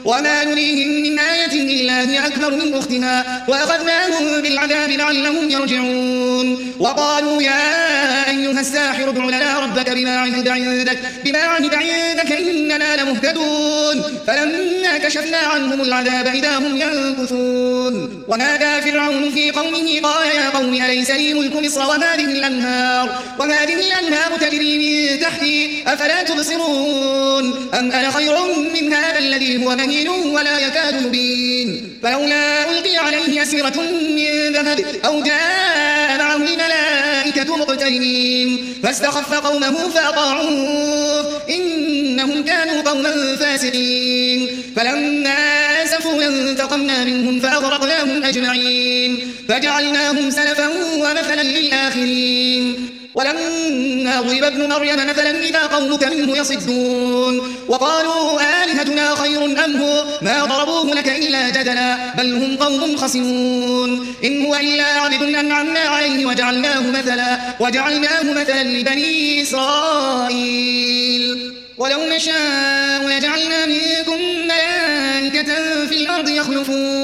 وما نريهم من آية إلا هي أكبر من أختها وأخذناهم بالعذاب لعلهم يرجعون وقالوا يا أيها الساحر ادع لنا ربك بما عهد عندك إننا لمهتدون فلما كشفنا عنهم العذاب إذا هم ينكثون ونادى فرعون في قومه قال يا قوم أليس لي ملك مصر وهذه الأنهار تجري من تحتي أفلا تبصرون أم أنا خير من هذا الذي هو مهين ولا يكاد يبين فلولا ألقي عليه أسورة من ذهب أو جاء معه الملائكة مقترنين فاستخف قومه فأطاعوه إنهم كانوا قوما فاسقين فلما آسفوا انتقمنا منهم فأغرقناهم أجمعين فجعلناهم سلفا ومثلا للآخرين ولما ضرب ابن مريم مثلا إذا قومك منه يصدون وقالوا آلهتنا خير أم هو ما ضربوه لك إلا جدلا بل هم قوم خصمون إن هو إلا عبد أنعمنا عليه وجعلناه مثلا لبني إسرائيل ولو نشاء لجعلنا منكم ملائكة في الأرض يخلفون